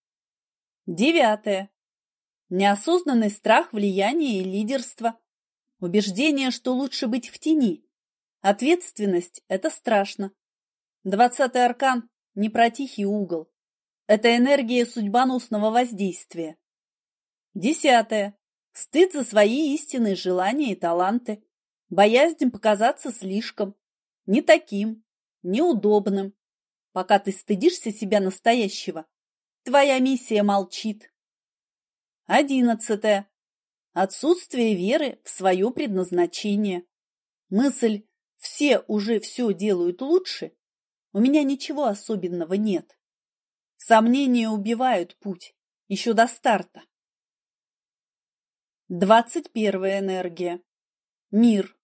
Девятое. Неосознанный страх влияния и лидерства, убеждение, что лучше быть в тени. Ответственность – это страшно. Двадцатый аркан – не про тихий угол. Это энергия судьбоносного воздействия. Десятое. Стыд за свои истинные желания и таланты. Боязнь показаться слишком, не таким, неудобным. Пока ты стыдишься себя настоящего, твоя миссия молчит. Одиннадцатое. Отсутствие веры в свое предназначение. Мысль «все уже все делают лучше», у меня ничего особенного нет. Сомнения убивают путь еще до старта. Двадцать первая энергия. Мир.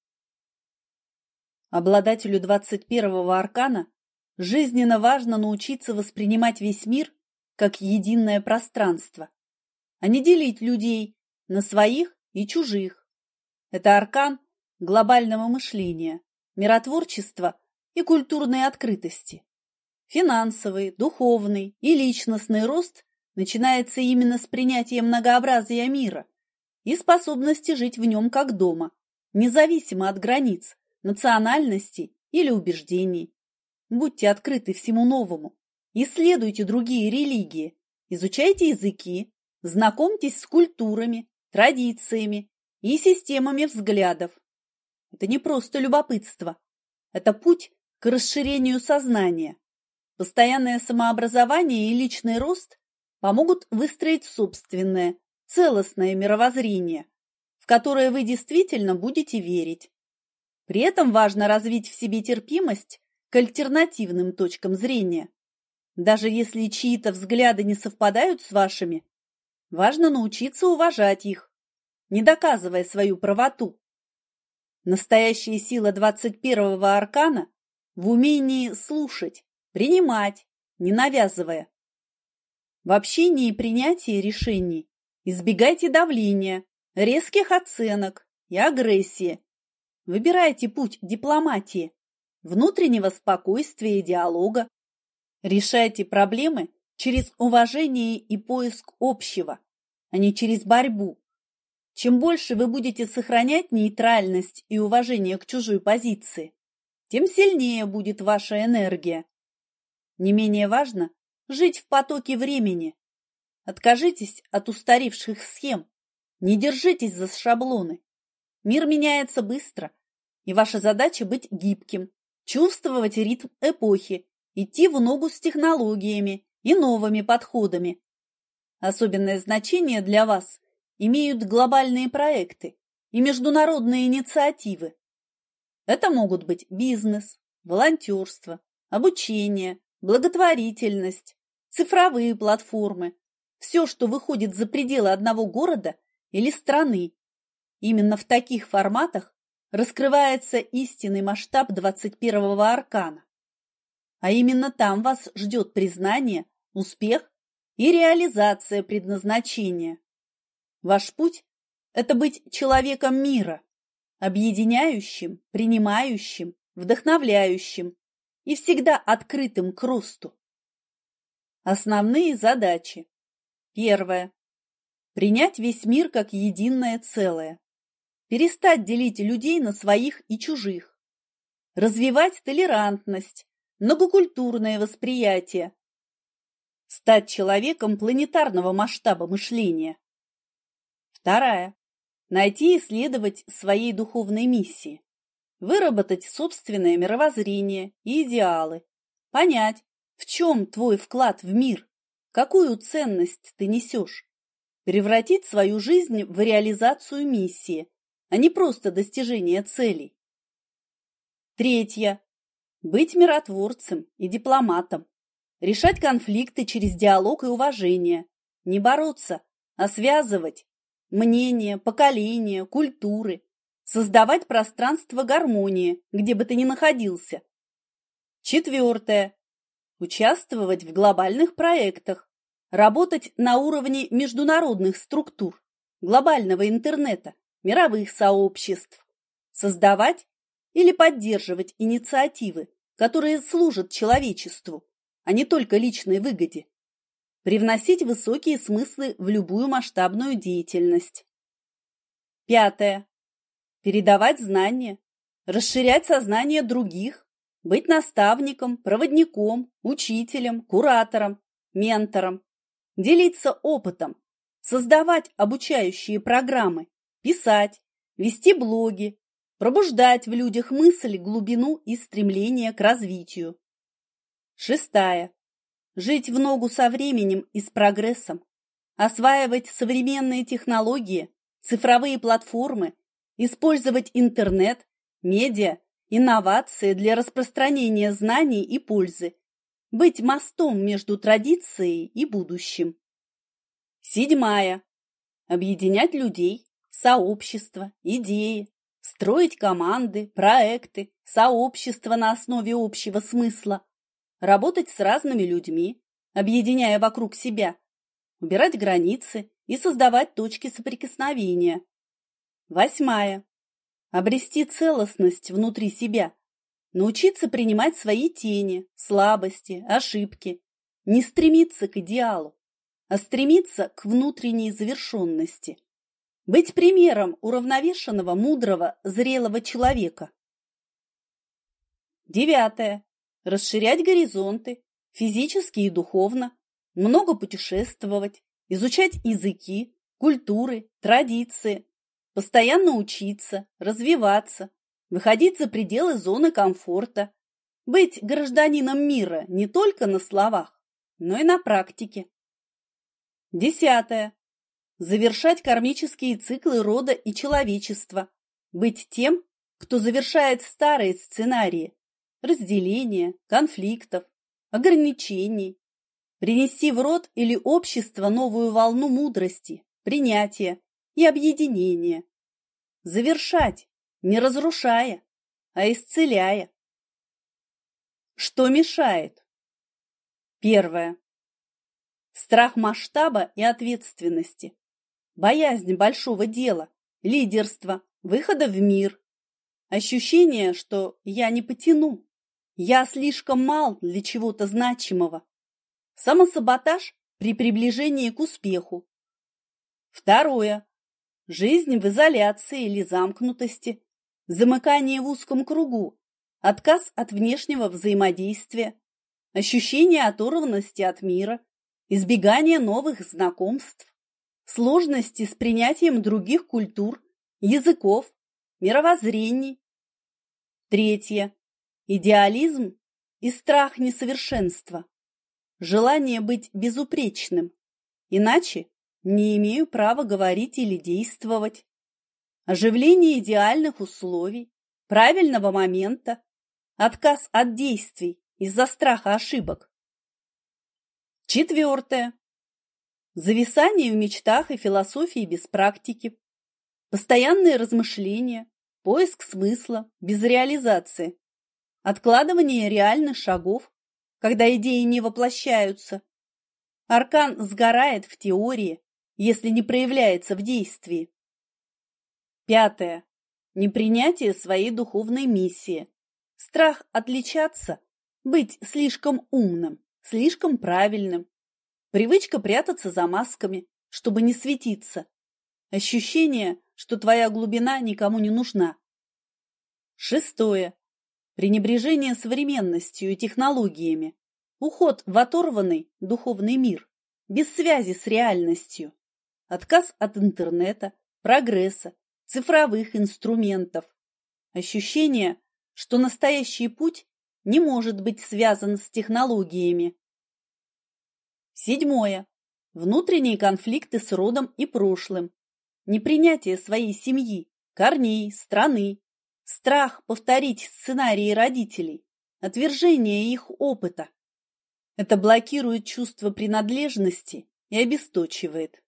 Обладателю двадцать первого аркана жизненно важно научиться воспринимать весь мир как единое пространство, а не делить людей на своих и чужих. Это аркан глобального мышления, миротворчества и культурной открытости. Финансовый, духовный и личностный рост начинается именно с принятия многообразия мира и способности жить в нем как дома, независимо от границ, национальностей или убеждений. Будьте открыты всему новому, исследуйте другие религии, изучайте языки, знакомьтесь с культурами, традициями и системами взглядов. Это не просто любопытство, это путь к расширению сознания. Постоянное самообразование и личный рост помогут выстроить собственное, целостное мировоззрение, в которое вы действительно будете верить. При этом важно развить в себе терпимость к альтернативным точкам зрения. Даже если чьи-то взгляды не совпадают с вашими, важно научиться уважать их, не доказывая свою правоту. Настоящая сила двадцать первого аркана в умении слушать, принимать, не навязывая. В общении и принятии решений избегайте давления, резких оценок и агрессии. Выбирайте путь дипломатии, внутреннего спокойствия и диалога. Решайте проблемы через уважение и поиск общего, а не через борьбу. Чем больше вы будете сохранять нейтральность и уважение к чужой позиции, тем сильнее будет ваша энергия. Не менее важно жить в потоке времени. Откажитесь от устаревших схем, не держитесь за шаблоны. Мир меняется быстро, и ваша задача быть гибким, чувствовать ритм эпохи, идти в ногу с технологиями и новыми подходами. Особенное значение для вас имеют глобальные проекты и международные инициативы. Это могут быть бизнес, волонтерство, обучение, благотворительность, цифровые платформы, все, что выходит за пределы одного города или страны. Именно в таких форматах раскрывается истинный масштаб двадцать первого аркана. А именно там вас ждет признание, успех и реализация предназначения. Ваш путь – это быть человеком мира, объединяющим, принимающим, вдохновляющим и всегда открытым к росту. Основные задачи. Первое. Принять весь мир как единое целое. Перестать делить людей на своих и чужих. Развивать толерантность, многокультурное восприятие. Стать человеком планетарного масштаба мышления. Вторая. Найти и исследовать своей духовной миссии. Выработать собственное мировоззрение и идеалы. Понять, в чем твой вклад в мир, какую ценность ты несешь. Превратить свою жизнь в реализацию миссии, а не просто достижение целей. Третье. Быть миротворцем и дипломатом. Решать конфликты через диалог и уважение. Не бороться, а связывать мнения, поколения, культуры. Создавать пространство гармонии, где бы ты ни находился. Четвертое. Участвовать в глобальных проектах. Работать на уровне международных структур, глобального интернета, мировых сообществ. Создавать или поддерживать инициативы, которые служат человечеству, а не только личной выгоде. Привносить высокие смыслы в любую масштабную деятельность. Пятое. Передавать знания, расширять сознание других, быть наставником, проводником, учителем, куратором, ментором, делиться опытом, создавать обучающие программы, писать, вести блоги, пробуждать в людях мысль, глубину и стремление к развитию. Шестая. Жить в ногу со временем и с прогрессом, осваивать современные технологии, цифровые платформы, использовать интернет, медиа, инновации для распространения знаний и пользы, быть мостом между традицией и будущим. Седьмая. Объединять людей, сообщества, идеи, строить команды, проекты, сообщества на основе общего смысла, работать с разными людьми, объединяя вокруг себя, убирать границы и создавать точки соприкосновения. Восьмая. Обрести целостность внутри себя, научиться принимать свои тени, слабости, ошибки, не стремиться к идеалу, а стремиться к внутренней завершенности, быть примером уравновешенного, мудрого, зрелого человека. Девятое. Расширять горизонты, физически и духовно, много путешествовать, изучать языки, культуры, традиции, постоянно учиться, развиваться, выходить за пределы зоны комфорта, быть гражданином мира не только на словах, но и на практике. Десятое. Завершать кармические циклы рода и человечества, быть тем, кто завершает старые сценарии, разделения, конфликтов, ограничений, принести в род или общество новую волну мудрости, принятия и объединения, завершать, не разрушая, а исцеляя. Что мешает? Первое. Страх масштаба и ответственности, боязнь большого дела, лидерства, выхода в мир, ощущение, что я не потяну, я слишком мал для чего-то значимого, самосаботаж при приближении к успеху. Второе. Жизнь в изоляции или замкнутости, замыкание в узком кругу, отказ от внешнего взаимодействия, ощущение оторванности от мира, избегание новых знакомств, сложности с принятием других культур, языков, мировоззрений. Третье. Идеализм и страх несовершенства, желание быть безупречным, иначе не имею права говорить или действовать. Оживление идеальных условий, правильного момента, отказ от действий из-за страха ошибок. Четвертое. Зависание в мечтах и философии без практики, постоянные размышления, поиск смысла без реализации, откладывание реальных шагов, когда идеи не воплощаются. Аркан сгорает в теории, если не проявляется в действии. Пятое. Непринятие своей духовной миссии. Страх отличаться, быть слишком умным, слишком правильным. Привычка прятаться за масками, чтобы не светиться. Ощущение, что твоя глубина никому не нужна. Шестое. Пренебрежение современностью и технологиями. Уход в оторванный духовный мир, без связи с реальностью. Отказ от интернета, прогресса, цифровых инструментов. Ощущение, что настоящий путь не может быть связан с технологиями. Седьмое. Внутренние конфликты с родом и прошлым. Непринятие своей семьи, корней, страны. Страх повторить сценарии родителей. Отвержение их опыта. Это блокирует чувство принадлежности и обесточивает.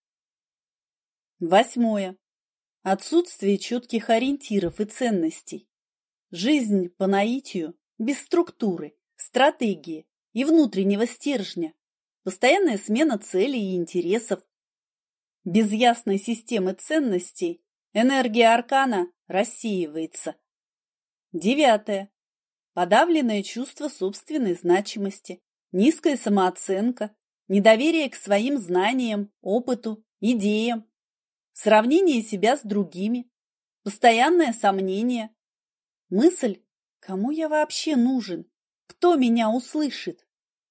Восьмое. Отсутствие четких ориентиров и ценностей. Жизнь по наитию, без структуры, стратегии и внутреннего стержня. Постоянная смена целей и интересов. Без ясной системы ценностей энергия аркана рассеивается. Девятое. Подавленное чувство собственной значимости, низкая самооценка, недоверие к своим знаниям, опыту, идеям, сравнение себя с другими, постоянное сомнение, мысль, кому я вообще нужен, кто меня услышит.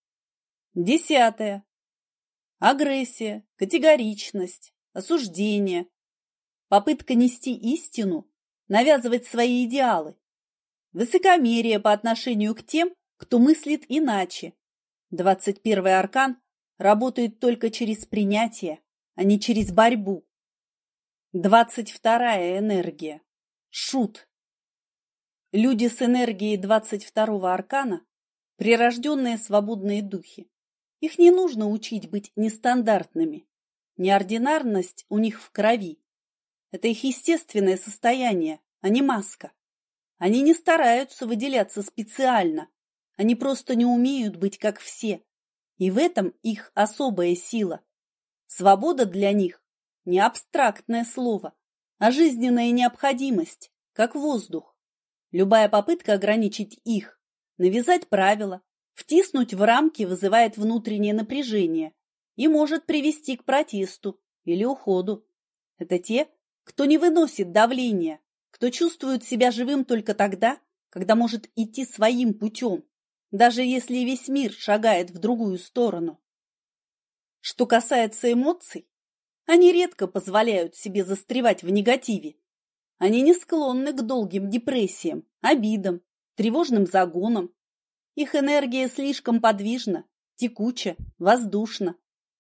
Десятое. Агрессия, категоричность, осуждение, попытка нести истину, навязывать свои идеалы, высокомерие по отношению к тем, кто мыслит иначе. Двадцать первый аркан работает только через принятие, а не через борьбу. Двадцать вторая энергия. Шут. Люди с энергией двадцать второго аркана – прирожденные свободные духи. Их не нужно учить быть нестандартными. Неординарность у них в крови. Это их естественное состояние, а не маска. Они не стараются выделяться специально. Они просто не умеют быть как все. И в этом их особая сила. Свобода для них – не абстрактное слово, а жизненная необходимость, как воздух. Любая попытка ограничить их, навязать правила, втиснуть в рамки вызывает внутреннее напряжение и может привести к протесту или уходу. Это те, кто не выносит давления, кто чувствует себя живым только тогда, когда может идти своим путем, даже если весь мир шагает в другую сторону. Что касается эмоций, они редко позволяют себе застревать в негативе. Они не склонны к долгим депрессиям, обидам, тревожным загонам. Их энергия слишком подвижна, текуча, воздушна.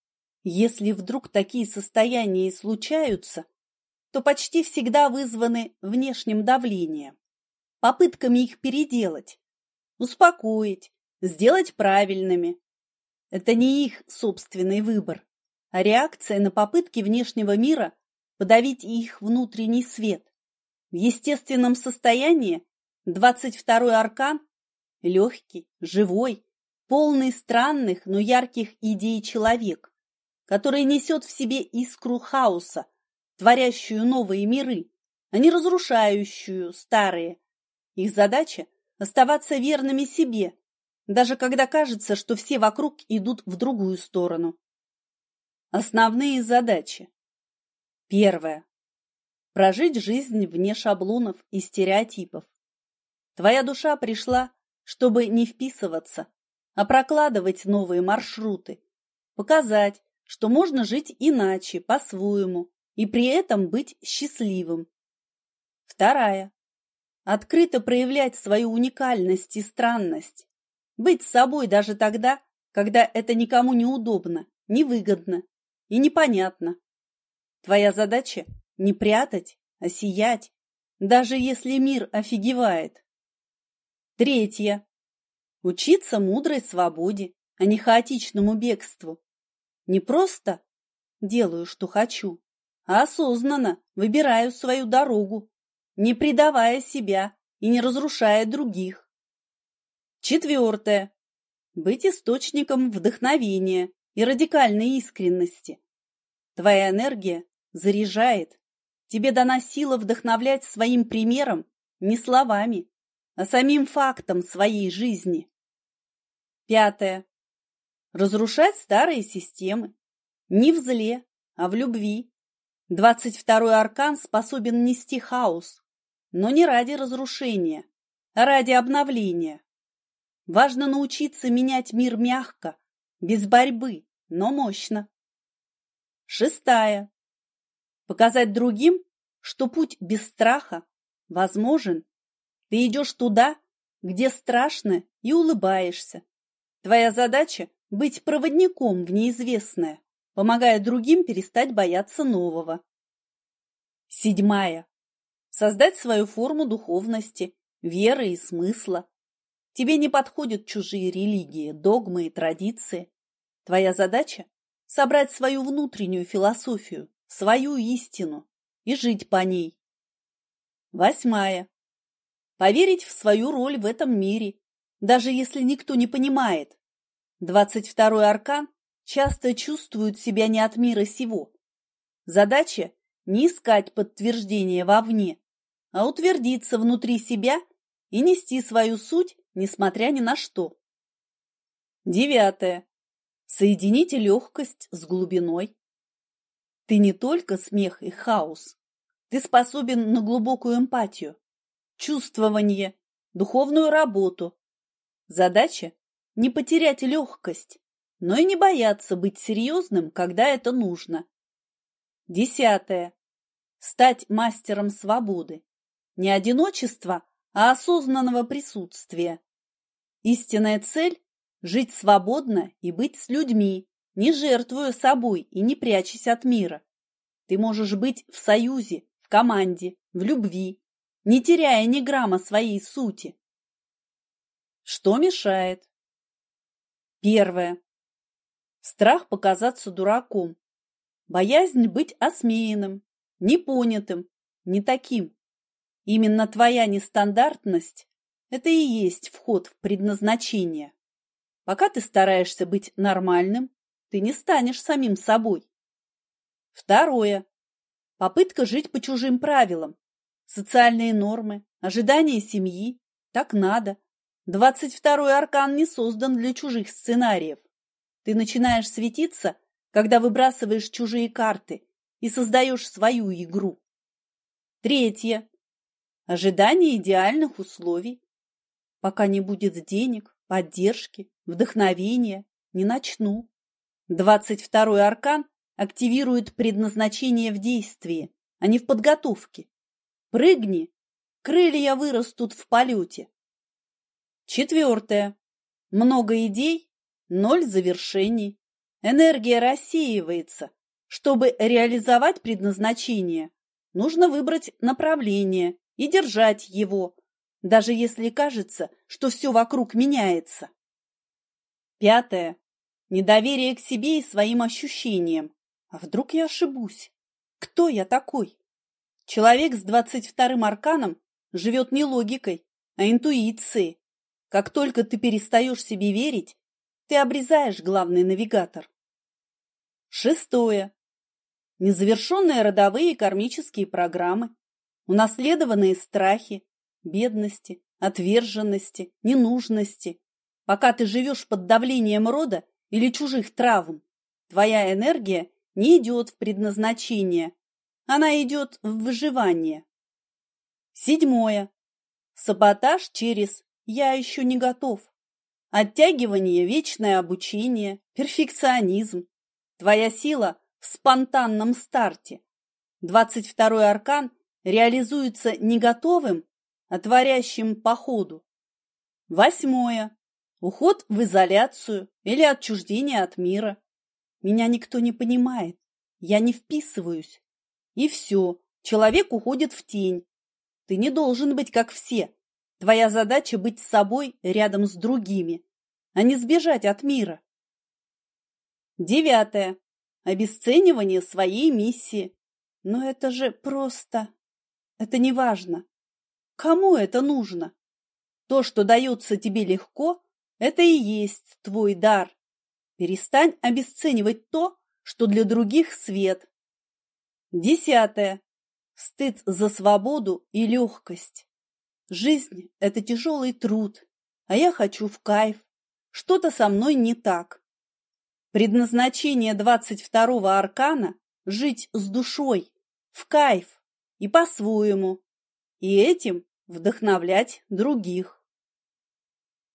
Если вдруг такие состояния и случаются, то почти всегда вызваны внешним давлением, попытками их переделать, успокоить, сделать правильными. Это не их собственный выбор, а реакция на попытки внешнего мира подавить их внутренний свет. В естественном состоянии двадцать второй аркан – легкий, живой, полный странных, но ярких идей человек, который несет в себе искру хаоса, творящую новые миры, а не разрушающую старые. Их задача – оставаться верными себе, даже когда кажется, что все вокруг идут в другую сторону. Основные задачи. Первое. Прожить жизнь вне шаблонов и стереотипов. Твоя душа пришла, чтобы не вписываться, а прокладывать новые маршруты, показать, что можно жить иначе, по-своему, и при этом быть счастливым. Вторая. Открыто проявлять свою уникальность и странность. Быть собой даже тогда, когда это никому не удобно, невыгодно и непонятно. Твоя задача – не прятать, а сиять, даже если мир офигевает. Третье. Учиться мудрой свободе, а не хаотичному бегству. Не просто делаю, что хочу, а осознанно выбираю свою дорогу, не предавая себя и не разрушая других. Четвертое. Быть источником вдохновения и радикальной искренности. Твоя энергия заряжает. Тебе дана сила вдохновлять своим примером, не словами, а самим фактом своей жизни. Пятое. Разрушать старые системы. Не в зле, а в любви. Двадцать второй аркан способен нести хаос, но не ради разрушения, а ради обновления. Важно научиться менять мир мягко, без борьбы, но мощно. Шестая. Показать другим, что путь без страха возможен. Ты идешь туда, где страшно, и улыбаешься. Твоя задача – быть проводником в неизвестное, помогая другим перестать бояться нового. Седьмая. Создать свою форму духовности, веры и смысла. Тебе не подходят чужие религии, догмы и традиции. Твоя задача – собрать свою внутреннюю философию, свою истину и жить по ней. Восьмая. Поверить в свою роль в этом мире, даже если никто не понимает. Двадцать второй аркан часто чувствует себя не от мира сего. Задача – не искать подтверждения вовне, а утвердиться внутри себя и нести свою суть, несмотря ни на что. Девятое. Соедините легкость с глубиной. Ты не только смех и хаос. Ты способен на глубокую эмпатию, чувствование, духовную работу. Задача – не потерять легкость, но и не бояться быть серьезным, когда это нужно. Десятое. Стать мастером свободы. Не одиночества, а осознанного присутствия. Истинная цель – жить свободно и быть с людьми, не жертвуя собой и не прячась от мира. Ты можешь быть в союзе, в команде, в любви, не теряя ни грамма своей сути. Что мешает? Первое. Страх показаться дураком. Боязнь быть осмеянным, непонятым, не таким. Именно твоя нестандартность – это и есть вход в предназначение. Пока ты стараешься быть нормальным, ты не станешь самим собой. Второе. Попытка жить по чужим правилам. Социальные нормы, ожидания семьи. Так надо. Двадцать второй аркан не создан для чужих сценариев. Ты начинаешь светиться, когда выбрасываешь чужие карты и создаешь свою игру. Третье. Ожидание идеальных условий. Пока не будет денег, поддержки, вдохновения, не начну. Двадцать второй аркан активирует предназначение в действии, а не в подготовке. Прыгни, крылья вырастут в полете. Четвертое. Много идей, ноль завершений. Энергия рассеивается. Чтобы реализовать предназначение, нужно выбрать направление и держать его, даже если кажется, что все вокруг меняется. Пятое. Недоверие к себе и своим ощущениям. А вдруг я ошибусь? Кто я такой? Человек с двадцать вторым арканом живет не логикой, а интуицией. Как только ты перестаешь себе верить, ты обрезаешь главный навигатор. Шестое. Незавершенные родовые и кармические программы, унаследованные страхи, бедности, отверженности, ненужности. Пока ты живешь под давлением рода или чужих травм, твоя энергия не идет в предназначение, она идет в выживание. Седьмое. Саботаж через «я еще не готов». Оттягивание, вечное обучение, перфекционизм. Твоя сила в спонтанном старте. Двадцать второй аркан реализуется не готовым, а творящим по ходу. Восьмое. Уход в изоляцию или отчуждение от мира. Меня никто не понимает, я не вписываюсь. И все, человек уходит в тень. Ты не должен быть как все. Твоя задача быть с собой рядом с другими, а не сбежать от мира. Девятое. Обесценивание своей миссии. Но это же просто... Это не важно. Кому это нужно? То, что дается тебе легко, это и есть твой дар. Перестань обесценивать то, что для других свет. Десятое. Стыд за свободу и легкость. Жизнь – это тяжелый труд, а я хочу в кайф. Что-то со мной не так. Предназначение двадцать второго аркана – жить с душой, в кайф и по-своему, и этим вдохновлять других.